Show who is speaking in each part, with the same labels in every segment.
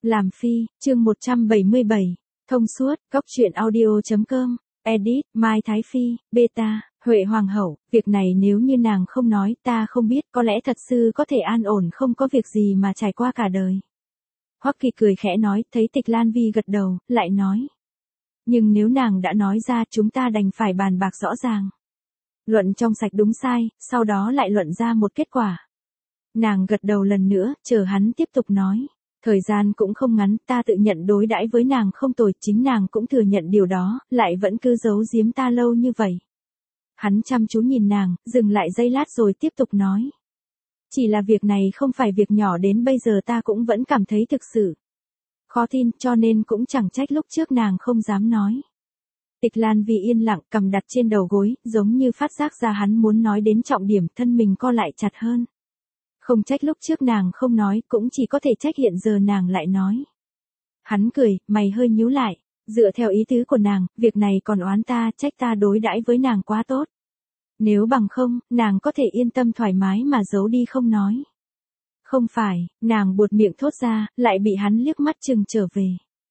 Speaker 1: Làm phi, chương 177. Thông suốt, góc truyện audio.com. Edit, Mai Thái Phi, Beta, Huệ Hoàng hậu, việc này nếu như nàng không nói ta không biết, có lẽ thật sự có thể an ổn không có việc gì mà trải qua cả đời. Hoắc Kỳ cười khẽ nói, thấy Tịch Lan Vi gật đầu, lại nói. Nhưng nếu nàng đã nói ra chúng ta đành phải bàn bạc rõ ràng. Luận trong sạch đúng sai, sau đó lại luận ra một kết quả. Nàng gật đầu lần nữa, chờ hắn tiếp tục nói. Thời gian cũng không ngắn, ta tự nhận đối đãi với nàng không tồi, chính nàng cũng thừa nhận điều đó, lại vẫn cứ giấu giếm ta lâu như vậy. Hắn chăm chú nhìn nàng, dừng lại giây lát rồi tiếp tục nói. Chỉ là việc này không phải việc nhỏ, đến bây giờ ta cũng vẫn cảm thấy thực sự khó tin, cho nên cũng chẳng trách lúc trước nàng không dám nói. Tịch Lan Vi yên lặng, cầm đặt trên đầu gối, giống như phát giác ra hắn muốn nói đến trọng điểm, thân mình co lại chặt hơn. Không trách lúc trước nàng không nói, cũng chỉ có thể trách hiện giờ nàng lại nói. Hắn cười, mày hơi nhíu lại, dựa theo ý tứ của nàng, việc này còn oán ta, trách ta đối đãi với nàng quá tốt. Nếu bằng không, nàng có thể yên tâm thoải mái mà giấu đi không nói. Không phải, nàng buột miệng thốt ra, lại bị hắn liếc mắt chừng trở về.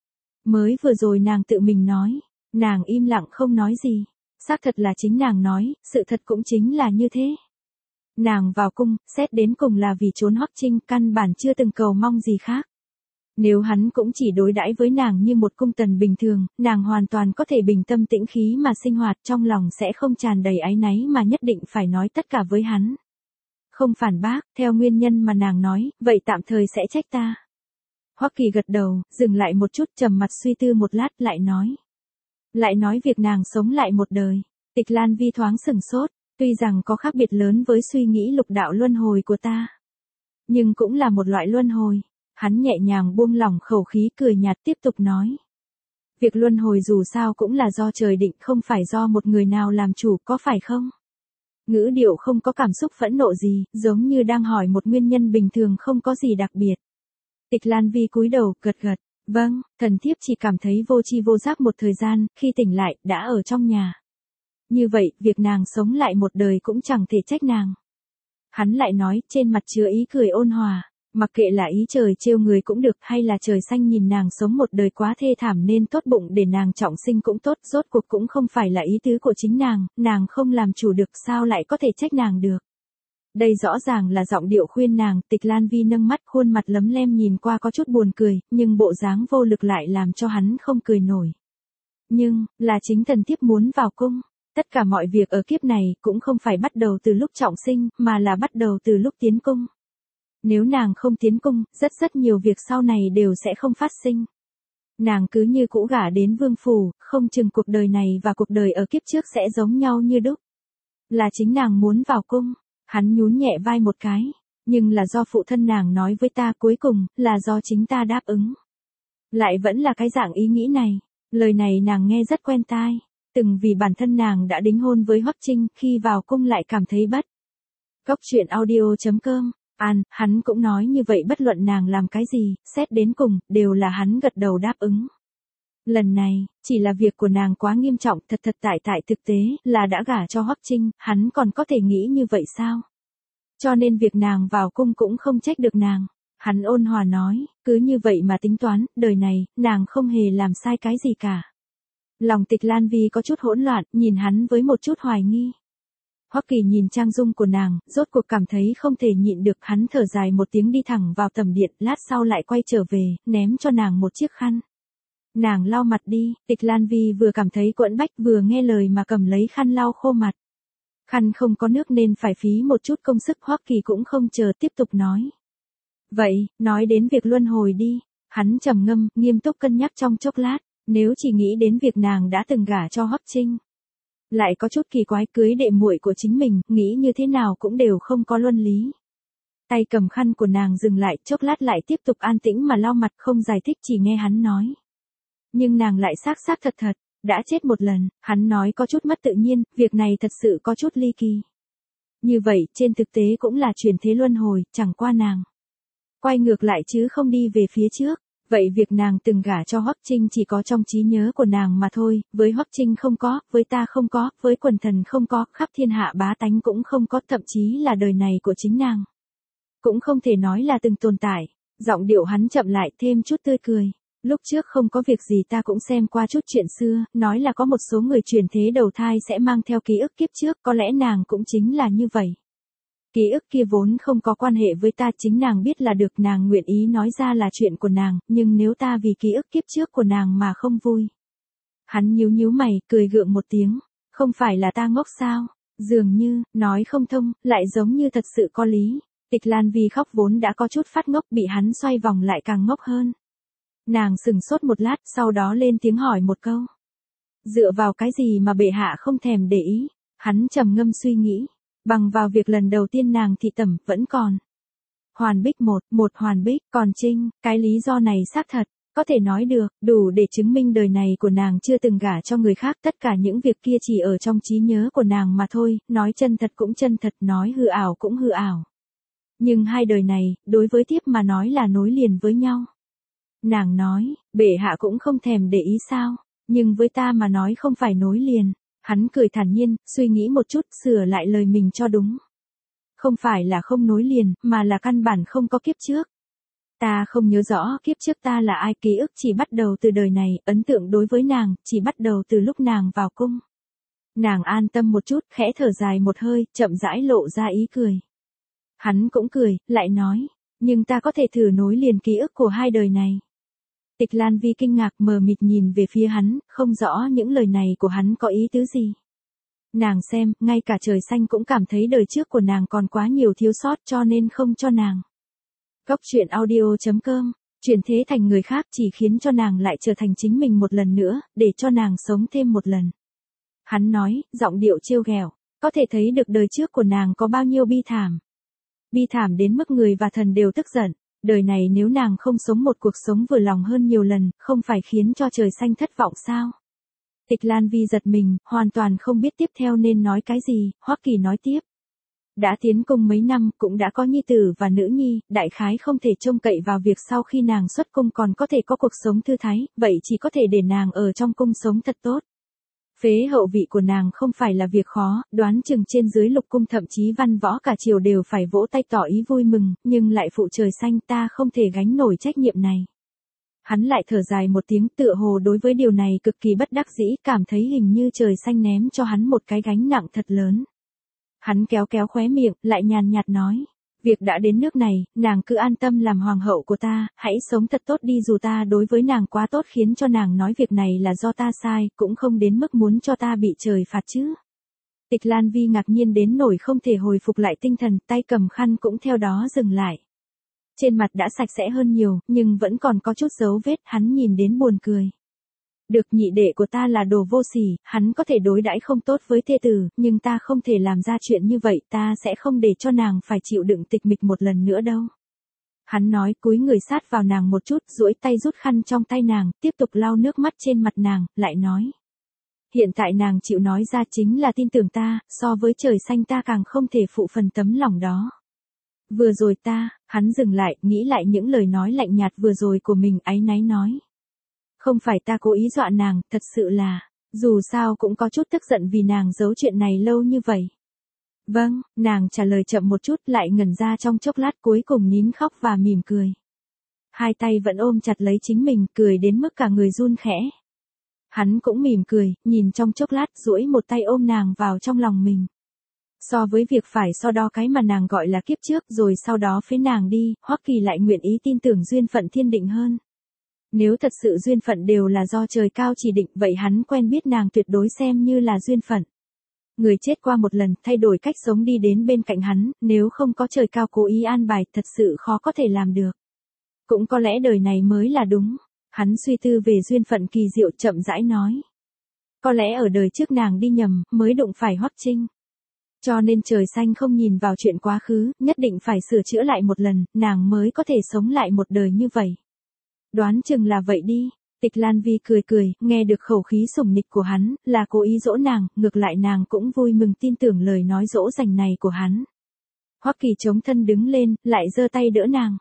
Speaker 1: Mới vừa rồi nàng tự mình nói, nàng im lặng không nói gì. Xác thật là chính nàng nói, sự thật cũng chính là như thế. Nàng vào cung, xét đến cùng là vì trốn Hoắc Trinh, căn bản chưa từng cầu mong gì khác. Nếu hắn cũng chỉ đối đãi với nàng như một cung tần bình thường, nàng hoàn toàn có thể bình tâm tĩnh khí mà sinh hoạt, trong lòng sẽ không tràn đầy áy náy mà nhất định phải nói tất cả với hắn. Không phản bác, theo nguyên nhân mà nàng nói, vậy tạm thời sẽ trách ta. Hoắc Kỳ gật đầu, dừng lại một chút, trầm mặt suy tư một lát, lại nói. Lại nói việc nàng sống lại một đời. Tịch Lan Vi thoáng sửng sốt. Tuy rằng có khác biệt lớn với suy nghĩ lục đạo luân hồi của ta, nhưng cũng là một loại luân hồi. Hắn nhẹ nhàng buông lỏng khẩu khí, cười nhạt tiếp tục nói. Việc luân hồi dù sao cũng là do trời định, không phải do một người nào làm chủ, có phải không? Ngữ điệu không có cảm xúc phẫn nộ gì, giống như đang hỏi một nguyên nhân bình thường, không có gì đặc biệt. Tịch Lan Vi cúi đầu, gật gật. Vâng, thần thiếp chỉ cảm thấy vô tri vô giác một thời gian, khi tỉnh lại, đã ở trong nhà. Như vậy, việc nàng sống lại một đời cũng chẳng thể trách nàng. Hắn lại nói, trên mặt chứa ý cười ôn hòa, mặc kệ là ý trời trêu người cũng được, hay là trời xanh nhìn nàng sống một đời quá thê thảm nên tốt bụng để nàng trọng sinh cũng tốt, rốt cuộc cũng không phải là ý tứ của chính nàng không làm chủ được, sao lại có thể trách nàng được. Đây rõ ràng là giọng điệu khuyên nàng. Tịch Lan Vi nâng mắt, khuôn mặt lấm lem nhìn qua có chút buồn cười, nhưng bộ dáng vô lực lại làm cho hắn không cười nổi. Nhưng, là chính thần thiếp muốn vào cung. Tất cả mọi việc ở kiếp này cũng không phải bắt đầu từ lúc trọng sinh, mà là bắt đầu từ lúc tiến cung. Nếu nàng không tiến cung, rất nhiều việc sau này đều sẽ không phát sinh. Nàng cứ như cũ gả đến vương phủ, không chừng cuộc đời này và cuộc đời ở kiếp trước sẽ giống nhau như đúc. Là chính nàng muốn vào cung. Hắn nhún nhẹ vai một cái. Nhưng là do phụ thân nàng nói với ta, cuối cùng, là do chính ta đáp ứng. Lại vẫn là cái dạng ý nghĩ này. Lời này nàng nghe rất quen tai. Từng vì bản thân nàng đã đính hôn với Hoắc Trinh, khi vào cung lại cảm thấy bất. Góc truyện audio.com. Hắn cũng nói như vậy, bất luận nàng làm cái gì, xét đến cùng, đều là hắn gật đầu đáp ứng. Lần này, chỉ là việc của nàng quá nghiêm trọng, thật tại thực tế, là đã gả cho Hoắc Trinh, hắn còn có thể nghĩ như vậy sao? Cho nên việc nàng vào cung cũng không trách được nàng. Hắn ôn hòa nói, cứ như vậy mà tính toán, đời này, nàng không hề làm sai cái gì cả. Lòng Tịch Lan Vi có chút hỗn loạn, nhìn hắn với một chút hoài nghi. Hoắc Kỳ nhìn trang dung của nàng, rốt cuộc cảm thấy không thể nhịn được, hắn thở dài một tiếng đi thẳng vào tầm điện, lát sau lại quay trở về, ném cho nàng một chiếc khăn. Nàng lau mặt đi. Tịch Lan Vi vừa cảm thấy quẫn bách, vừa nghe lời mà cầm lấy khăn lau khô mặt. Khăn không có nước nên phải phí một chút công sức. Hoắc Kỳ cũng không chờ, tiếp tục nói. Vậy, nói đến việc luân hồi đi. Hắn trầm ngâm, nghiêm túc cân nhắc trong chốc lát. Nếu chỉ nghĩ đến việc nàng đã từng gả cho Hoắc Trinh, lại có chút kỳ quái, cưới đệ muội của chính mình, nghĩ như thế nào cũng đều không có luân lý. Tay cầm khăn của nàng dừng lại, chốc lát lại tiếp tục an tĩnh mà lau mặt, không giải thích, chỉ nghe hắn nói. Nhưng nàng lại xác thật, đã chết một lần. Hắn nói có chút mất tự nhiên, việc này thật sự có chút ly kỳ. Như vậy, trên thực tế cũng là chuyển thế luân hồi, chẳng qua nàng quay ngược lại chứ không đi về phía trước. Vậy việc nàng từng gả cho Hoắc Trinh chỉ có trong trí nhớ của nàng mà thôi, với Hoắc Trinh không có, với ta không có, với quần thần không có, khắp thiên hạ bá tánh cũng không có, thậm chí là đời này của chính nàng cũng không thể nói là từng tồn tại. Giọng điệu hắn chậm lại thêm chút tươi cười. Lúc trước không có việc gì ta cũng xem qua chút chuyện xưa, nói là có một số người chuyển thế đầu thai sẽ mang theo ký ức kiếp trước, có lẽ nàng cũng chính là như vậy. Ký ức kia vốn không có quan hệ với ta, chính nàng biết là được, nàng nguyện ý nói ra là chuyện của nàng, nhưng nếu ta vì ký ức kiếp trước của nàng mà không vui. Hắn nhíu nhíu mày, cười gượng một tiếng, không phải là ta ngốc sao? Dường như, nói không thông, lại giống như thật sự có lý. Tịch Lan Vi khóc vốn đã có chút phát ngốc, bị hắn xoay vòng lại càng ngốc hơn. Nàng sững sốt một lát, sau đó lên tiếng hỏi một câu. Dựa vào cái gì mà bệ hạ không thèm để ý? Hắn trầm ngâm suy nghĩ. Bằng vào việc lần đầu tiên nàng thị tẩm, vẫn còn. Hoàn Bích một Hoàn Bích, còn Trinh, cái lý do này xác thật, có thể nói được, đủ để chứng minh đời này của nàng chưa từng gả cho người khác, tất cả những việc kia chỉ ở trong trí nhớ của nàng mà thôi, nói chân thật cũng chân thật, nói hư ảo cũng hư ảo. Nhưng hai đời này, đối với Tiếp mà nói là nối liền với nhau. Nàng nói, bệ hạ cũng không thèm để ý sao, nhưng với ta mà nói không phải nối liền. Hắn cười thản nhiên, suy nghĩ một chút, sửa lại lời mình cho đúng. Không phải là không nối liền, mà là căn bản không có kiếp trước. Ta không nhớ rõ kiếp trước ta là ai, ký ức chỉ bắt đầu từ đời này, ấn tượng đối với nàng, chỉ bắt đầu từ lúc nàng vào cung. Nàng an tâm một chút, khẽ thở dài một hơi, chậm rãi lộ ra ý cười. Hắn cũng cười, lại nói, nhưng ta có thể thử nối liền ký ức của hai đời này. Tịch Lan Vi kinh ngạc mờ mịt nhìn về phía hắn, không rõ những lời này của hắn có ý tứ gì. Nàng xem, ngay cả trời xanh cũng cảm thấy đời trước của nàng còn quá nhiều thiếu sót cho nên không cho nàng. Góc truyện audio.com, chuyển thế thành người khác chỉ khiến cho nàng lại trở thành chính mình một lần nữa, để cho nàng sống thêm một lần. Hắn nói, giọng điệu trêu ghẹo, có thể thấy được đời trước của nàng có bao nhiêu bi thảm. Bi thảm đến mức người và thần đều tức giận. Đời này nếu nàng không sống một cuộc sống vừa lòng hơn nhiều lần, không phải khiến cho trời xanh thất vọng sao? Tịch Lan Vi giật mình, hoàn toàn không biết tiếp theo nên nói cái gì, Hoắc Kỳ nói tiếp. Đã tiến cung mấy năm, cũng đã có nhi tử và nữ nhi, đại khái không thể trông cậy vào việc sau khi nàng xuất cung còn có thể có cuộc sống thư thái, vậy chỉ có thể để nàng ở trong cung sống thật tốt. Phế hậu vị của nàng không phải là việc khó, đoán chừng trên dưới lục cung thậm chí văn võ cả triều đều phải vỗ tay tỏ ý vui mừng, nhưng lại phụ trời xanh, ta không thể gánh nổi trách nhiệm này. Hắn lại thở dài một tiếng, tựa hồ đối với điều này cực kỳ bất đắc dĩ, cảm thấy hình như trời xanh ném cho hắn một cái gánh nặng thật lớn. Hắn kéo kéo khóe miệng, lại nhàn nhạt nói. Việc đã đến nước này, nàng cứ an tâm làm hoàng hậu của ta, hãy sống thật tốt đi, dù ta đối với nàng quá tốt khiến cho nàng nói việc này là do ta sai, cũng không đến mức muốn cho ta bị trời phạt chứ. Tịch Lan Vi ngạc nhiên đến nỗi không thể hồi phục lại tinh thần, tay cầm khăn cũng theo đó dừng lại. Trên mặt đã sạch sẽ hơn nhiều, nhưng vẫn còn có chút dấu vết, hắn nhìn đến buồn cười. Được, nhị đệ của ta là đồ vô sỉ, hắn có thể đối đãi không tốt với thê tử, nhưng ta không thể làm ra chuyện như vậy, ta sẽ không để cho nàng phải chịu đựng tịch mịch một lần nữa đâu. Hắn nói, cúi người sát vào nàng một chút, duỗi tay rút khăn trong tay nàng, tiếp tục lau nước mắt trên mặt nàng, lại nói. Hiện tại nàng chịu nói ra chính là tin tưởng ta, so với trời xanh ta càng không thể phụ phần tấm lòng đó. Vừa rồi hắn dừng lại, nghĩ lại những lời nói lạnh nhạt vừa rồi của mình, áy náy nói. Không phải ta cố ý dọa nàng, thật sự là, dù sao cũng có chút tức giận vì nàng giấu chuyện này lâu như vậy. Vâng, nàng trả lời chậm một chút, lại ngẩn ra trong chốc lát, cuối cùng nín khóc và mỉm cười. Hai tay vẫn ôm chặt lấy chính mình, cười đến mức cả người run khẽ. Hắn cũng mỉm cười, nhìn trong chốc lát, duỗi một tay ôm nàng vào trong lòng mình. So với việc phải so đo cái mà nàng gọi là kiếp trước rồi sau đó phế nàng đi, Hoắc Kỳ lại nguyện ý tin tưởng duyên phận thiên định hơn. Nếu thật sự duyên phận đều là do trời cao chỉ định, vậy hắn quen biết nàng tuyệt đối xem như là duyên phận. Người chết qua một lần, thay đổi cách sống đi đến bên cạnh hắn, nếu không có trời cao cố ý an bài, thật sự khó có thể làm được. Cũng có lẽ đời này mới là đúng. Hắn suy tư về duyên phận kỳ diệu, chậm rãi nói. Có lẽ ở đời trước nàng đi nhầm, mới đụng phải Hoắc Trinh. Cho nên trời xanh không nhìn vào chuyện quá khứ, nhất định phải sửa chữa lại một lần, nàng mới có thể sống lại một đời như vậy. Đoán chừng là vậy đi. Tịch Lan Vi cười cười, nghe được khẩu khí sủng nịch của hắn, là cố ý dỗ nàng, ngược lại nàng cũng vui mừng tin tưởng lời nói dỗ dành này của hắn. Hoắc Kỳ chống thân đứng lên, lại giơ tay đỡ nàng.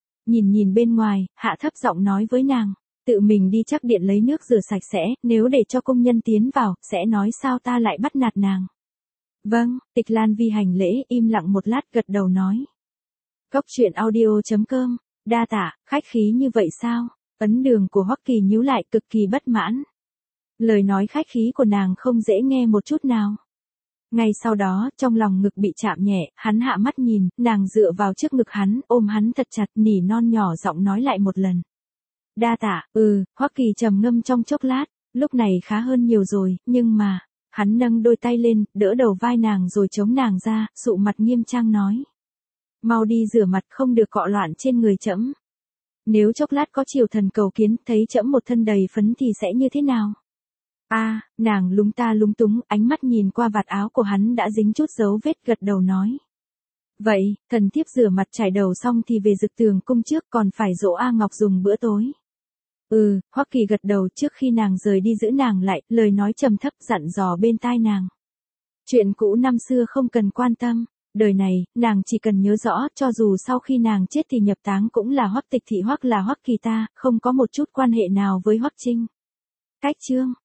Speaker 1: Nhìn bên ngoài, hạ thấp giọng nói với nàng, tự mình đi chắc điện lấy nước rửa sạch sẽ, nếu để cho công nhân tiến vào, sẽ nói sao ta lại bắt nạt nàng. Vâng, Tịch Lan Vi hành lễ, im lặng một lát, gật đầu nói. Góc truyện audio.com Đa tạ, khách khí như vậy sao? Ấn Đường của Hoắc Kỳ nhíu lại cực kỳ bất mãn. Lời nói khách khí của nàng không dễ nghe một chút nào. Ngay sau đó, trong lòng ngực bị chạm nhẹ, hắn hạ mắt nhìn, nàng dựa vào trước ngực hắn, ôm hắn thật chặt, nỉ non nhỏ giọng nói lại một lần. Đa tạ, Hoắc Kỳ trầm ngâm trong chốc lát, lúc này khá hơn nhiều rồi, nhưng mà, hắn nâng đôi tay lên, đỡ đầu vai nàng rồi chống nàng ra, sụ mặt nghiêm trang nói. Mau đi rửa mặt, không được cọ loạn trên người trẫm. Nếu chốc lát có triều thần cầu kiến, thấy trẫm một thân đầy phấn thì sẽ như thế nào? Nàng lúng ta lúng túng, ánh mắt nhìn qua vạt áo của hắn đã dính chút dấu vết, gật đầu nói. Vậy, thần thiếp rửa mặt chải đầu xong thì về Dực Tường cung trước, còn phải dỗ A Ngọc dùng bữa tối. Hoắc Kỳ gật đầu, trước khi nàng rời đi giữ nàng lại, lời nói trầm thấp dặn dò bên tai nàng. Chuyện cũ năm xưa không cần quan tâm, đời này, nàng chỉ cần nhớ rõ, cho dù sau khi nàng chết thì nhập táng cũng là Hoắc Tịch Thị hoặc là Hoắc Kỳ ta, không có một chút quan hệ nào với Hoắc Trinh. Cách chương